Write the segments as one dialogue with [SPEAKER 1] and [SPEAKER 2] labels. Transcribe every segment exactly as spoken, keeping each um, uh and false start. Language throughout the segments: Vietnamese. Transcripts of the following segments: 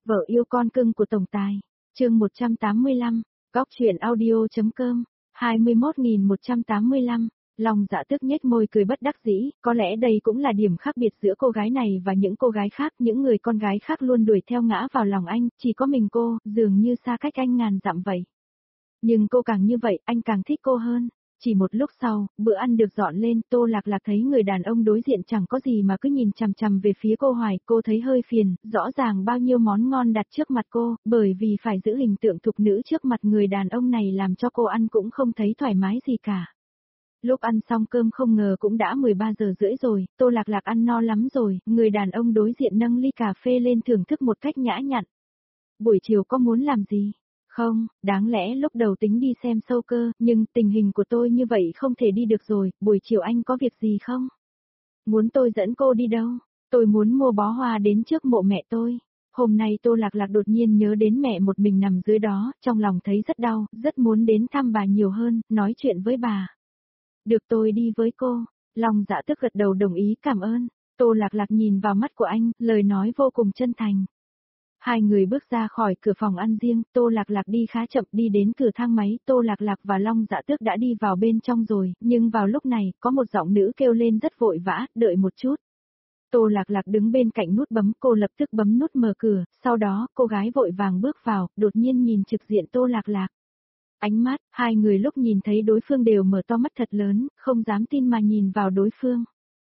[SPEAKER 1] Vợ yêu con cưng của tổng tài. Chương một trăm tám mươi lăm, Góc truyện audio.com, hai mươi mốt nghìn một trăm tám mươi lăm. Long Dạ Tước nhếch môi cười bất đắc dĩ, có lẽ đây cũng là điểm khác biệt giữa cô gái này và những cô gái khác, những người con gái khác luôn đuổi theo ngã vào lòng anh, chỉ có mình cô, dường như xa cách anh ngàn dặm vậy. Nhưng cô càng như vậy, anh càng thích cô hơn. Chỉ một lúc sau, bữa ăn được dọn lên, Tô Lạc Lạc thấy người đàn ông đối diện chẳng có gì mà cứ nhìn chằm chằm về phía cô hoài, cô thấy hơi phiền, rõ ràng bao nhiêu món ngon đặt trước mặt cô, bởi vì phải giữ hình tượng thục nữ trước mặt người đàn ông này làm cho cô ăn cũng không thấy thoải mái gì cả. Lúc ăn xong cơm không ngờ cũng đã mười ba giờ rưỡi rồi, Tô Lạc Lạc ăn no lắm rồi, người đàn ông đối diện nâng ly cà phê lên thưởng thức một cách nhã nhặn. Buổi chiều có muốn làm gì? Không, đáng lẽ lúc đầu tính đi xem show cơ, nhưng tình hình của tôi như vậy không thể đi được rồi, buổi chiều anh có việc gì không? Muốn tôi dẫn cô đi đâu? Tôi muốn mua bó hoa đến trước mộ mẹ tôi. Hôm nay Tô Lạc Lạc đột nhiên nhớ đến mẹ một mình nằm dưới đó, trong lòng thấy rất đau, rất muốn đến thăm bà nhiều hơn, nói chuyện với bà. Được, tôi đi với cô. Long Dạ Tước gật đầu đồng ý, cảm ơn. Tô Lạc Lạc nhìn vào mắt của anh, lời nói vô cùng chân thành. Hai người bước ra khỏi cửa phòng ăn riêng, Tô Lạc Lạc đi khá chậm, đi đến cửa thang máy, Tô Lạc Lạc và Long Dạ Tước đã đi vào bên trong rồi, nhưng vào lúc này, có một giọng nữ kêu lên rất vội vã, đợi một chút. Tô Lạc Lạc đứng bên cạnh nút bấm, cô lập tức bấm nút mở cửa, sau đó, cô gái vội vàng bước vào, đột nhiên nhìn trực diện Tô Lạc Lạc. Ánh mắt, hai người lúc nhìn thấy đối phương đều mở to mắt thật lớn, không dám tin mà nhìn vào đối phương.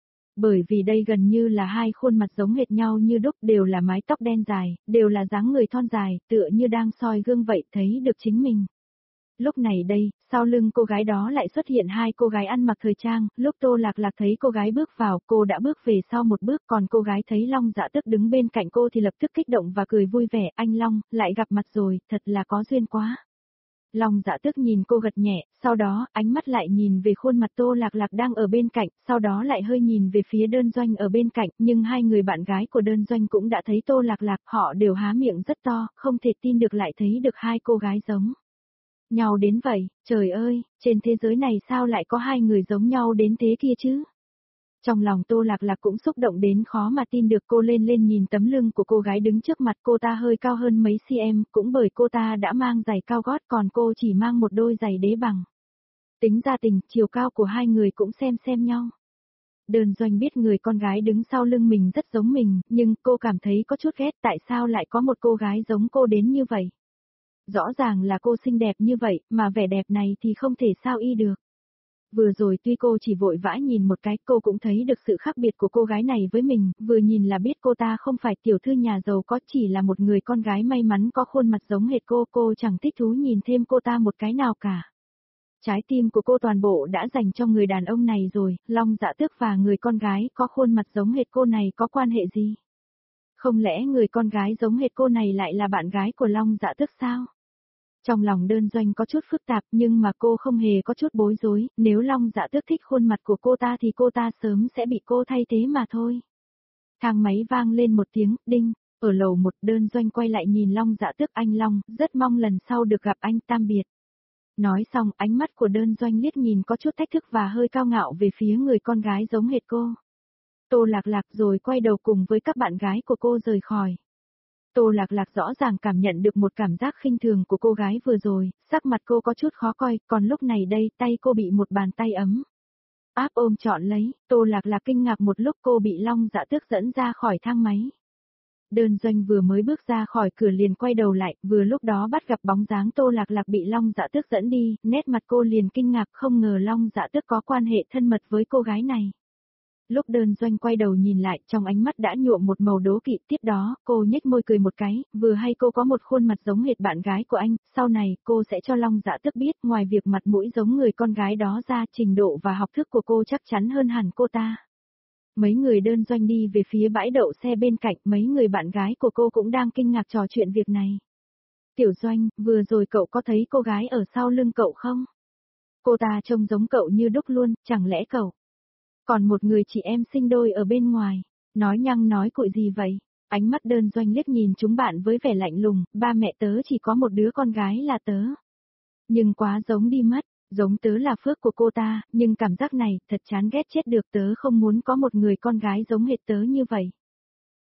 [SPEAKER 1] Bởi vì đây gần như là hai khuôn mặt giống hệt nhau như đúc, đều là mái tóc đen dài, đều là dáng người thon dài, tựa như đang soi gương vậy, thấy được chính mình. Lúc này đây, sau lưng cô gái đó lại xuất hiện hai cô gái ăn mặc thời trang, lúc Tô Lạc Lạc thấy cô gái bước vào, cô đã bước về sau một bước, còn cô gái thấy Long Dạ Tước đứng bên cạnh cô thì lập tức kích động và cười vui vẻ, anh Long, lại gặp mặt rồi, thật là có duyên quá. Long Dạ Tước nhìn cô gật nhẹ, sau đó, ánh mắt lại nhìn về khuôn mặt Tô Lạc Lạc đang ở bên cạnh, sau đó lại hơi nhìn về phía Đơn Doanh ở bên cạnh, nhưng hai người bạn gái của Đơn Doanh cũng đã thấy Tô Lạc Lạc, họ đều há miệng rất to, không thể tin được lại thấy được hai cô gái giống nhau đến vậy, trời ơi, trên thế giới này sao lại có hai người giống nhau đến thế kia chứ? Trong lòng Tô Lạc Lạc cũng xúc động đến khó mà tin được, cô lên lên nhìn tấm lưng của cô gái đứng trước mặt, cô ta hơi cao hơn mấy cm, cũng bởi cô ta đã mang giày cao gót còn cô chỉ mang một đôi giày đế bằng. Tính ra tình, chiều cao của hai người cũng xem xem nhau. Đơn Doanh biết người con gái đứng sau lưng mình rất giống mình, nhưng cô cảm thấy có chút ghét, tại sao lại có một cô gái giống cô đến như vậy? Rõ ràng là cô xinh đẹp như vậy, mà vẻ đẹp này thì không thể sao y được. Vừa rồi tuy cô chỉ vội vã nhìn một cái, cô cũng thấy được sự khác biệt của cô gái này với mình, vừa nhìn là biết cô ta không phải tiểu thư nhà giàu có, chỉ là một người con gái may mắn có khuôn mặt giống hệt cô, cô chẳng thích thú nhìn thêm cô ta một cái nào cả. Trái tim của cô toàn bộ đã dành cho người đàn ông này rồi, Long Dạ Tước và người con gái có khuôn mặt giống hệt cô này có quan hệ gì? Không lẽ người con gái giống hệt cô này lại là bạn gái của Long Dạ Tước sao? Trong lòng Đơn Doanh có chút phức tạp nhưng mà cô không hề có chút bối rối, nếu Long Dạ Tước thích khuôn mặt của cô ta thì cô ta sớm sẽ bị cô thay thế mà thôi. Thang máy vang lên một tiếng, đinh, ở lầu một. Đơn Doanh quay lại nhìn Long Dạ Tước, anh Long, rất mong lần sau được gặp anh, tạm biệt. Nói xong, ánh mắt của Đơn Doanh liếc nhìn có chút thách thức và hơi cao ngạo về phía người con gái giống hệt cô. Tô Lạc Lạc rồi quay đầu cùng với các bạn gái của cô rời khỏi. Tô Lạc Lạc rõ ràng cảm nhận được một cảm giác khinh thường của cô gái vừa rồi, sắc mặt cô có chút khó coi, còn lúc này đây tay cô bị một bàn tay ấm áp ôm trọn lấy, Tô Lạc Lạc kinh ngạc một lúc, cô bị Long Dạ Tước dẫn ra khỏi thang máy. Đơn Doanh vừa mới bước ra khỏi cửa liền quay đầu lại, vừa lúc đó bắt gặp bóng dáng Tô Lạc Lạc bị Long Dạ Tước dẫn đi, nét mặt cô liền kinh ngạc, không ngờ Long Dạ Tước có quan hệ thân mật với cô gái này. Lúc Đơn Doanh quay đầu nhìn lại, trong ánh mắt đã nhuộm một màu đố kỵ, tiếp đó, cô nhếch môi cười một cái, vừa hay cô có một khuôn mặt giống hệt bạn gái của anh, sau này, cô sẽ cho Long Dạ Tước biết, ngoài việc mặt mũi giống người con gái đó ra, trình độ và học thức của cô chắc chắn hơn hẳn cô ta. Mấy người Đơn Doanh đi về phía bãi đậu xe bên cạnh, mấy người bạn gái của cô cũng đang kinh ngạc trò chuyện việc này. Tiểu Doanh, vừa rồi cậu có thấy cô gái ở sau lưng cậu không? Cô ta trông giống cậu như đúc luôn, chẳng lẽ cậu còn một người chị em sinh đôi ở bên ngoài? Nói nhăng nói cụi gì vậy? Ánh mắt Đơn Doanh liếc nhìn chúng bạn với vẻ lạnh lùng, ba mẹ tớ chỉ có một đứa con gái là tớ. Nhưng quá giống đi mất, giống tớ là phước của cô ta, nhưng cảm giác này, thật chán ghét chết được, tớ không muốn có một người con gái giống hệt tớ như vậy.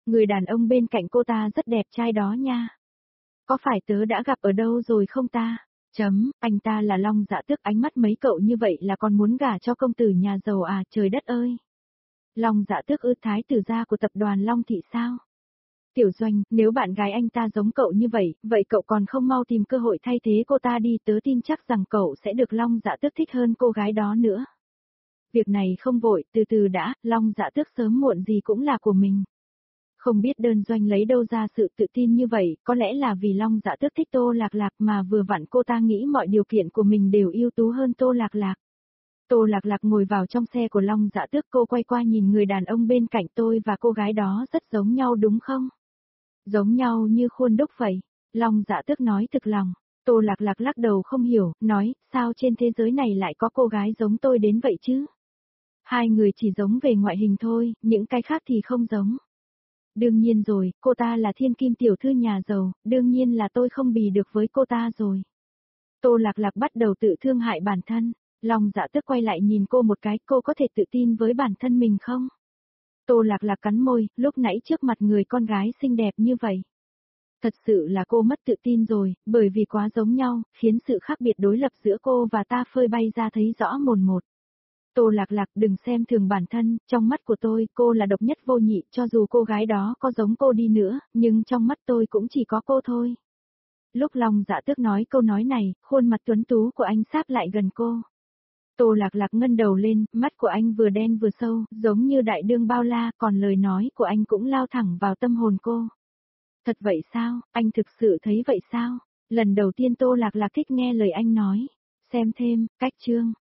[SPEAKER 1] Người đàn ông bên cạnh cô ta rất đẹp trai đó nha. Có phải tớ đã gặp ở đâu rồi không ta? Chấm, anh ta là Long Dạ Tước, ánh mắt mấy cậu như vậy là còn muốn gả cho công tử nhà giàu à, trời đất ơi. Long Dạ Tước ư, thái tử gia của tập đoàn Long Thị sao? Tiểu Doanh, nếu bạn gái anh ta giống cậu như vậy, vậy cậu còn không mau tìm cơ hội thay thế cô ta đi, tớ tin chắc rằng cậu sẽ được Long Dạ Tước thích hơn cô gái đó nữa. Việc này không vội, từ từ đã, Long Dạ Tước sớm muộn gì cũng là của mình. Không biết Đơn Doanh lấy đâu ra sự tự tin như vậy, có lẽ là vì Long Dạ Tước thích Tô Lạc Lạc mà vừa vặn cô ta nghĩ mọi điều kiện của mình đều ưu tú hơn Tô Lạc Lạc. Tô Lạc Lạc ngồi vào trong xe của Long Dạ Tước, cô quay qua nhìn người đàn ông bên cạnh, tôi và cô gái đó rất giống nhau đúng không? Giống nhau như khuôn đúc vậy. Long Dạ Tước nói thực lòng. Tô Lạc Lạc lắc đầu không hiểu, nói, sao trên thế giới này lại có cô gái giống tôi đến vậy chứ? Hai người chỉ giống về ngoại hình thôi, những cái khác thì không giống. Đương nhiên rồi, cô ta là thiên kim tiểu thư nhà giàu, đương nhiên là tôi không bì được với cô ta rồi. Tô Lạc Lạc bắt đầu tự thương hại bản thân. Long Dạ Tước quay lại nhìn cô một cái, cô có thể tự tin với bản thân mình không? Tô Lạc Lạc cắn môi, lúc nãy trước mặt người con gái xinh đẹp như vậy. Thật sự là cô mất tự tin rồi, bởi vì quá giống nhau, khiến sự khác biệt đối lập giữa cô và ta phơi bay ra thấy rõ mồn một. Tô Lạc Lạc, đừng xem thường bản thân, trong mắt của tôi, cô là độc nhất vô nhị, cho dù cô gái đó có giống cô đi nữa, nhưng trong mắt tôi cũng chỉ có cô thôi. Lúc Long Dạ Tước nói câu nói này, khuôn mặt tuấn tú của anh sáp lại gần cô. Tô Lạc Lạc ngân đầu lên, mắt của anh vừa đen vừa sâu, giống như đại đương bao la, còn lời nói của anh cũng lao thẳng vào tâm hồn cô. Thật vậy sao, anh thực sự thấy vậy sao? Lần đầu tiên Tô Lạc Lạc thích nghe lời anh nói. Xem thêm, cách chương.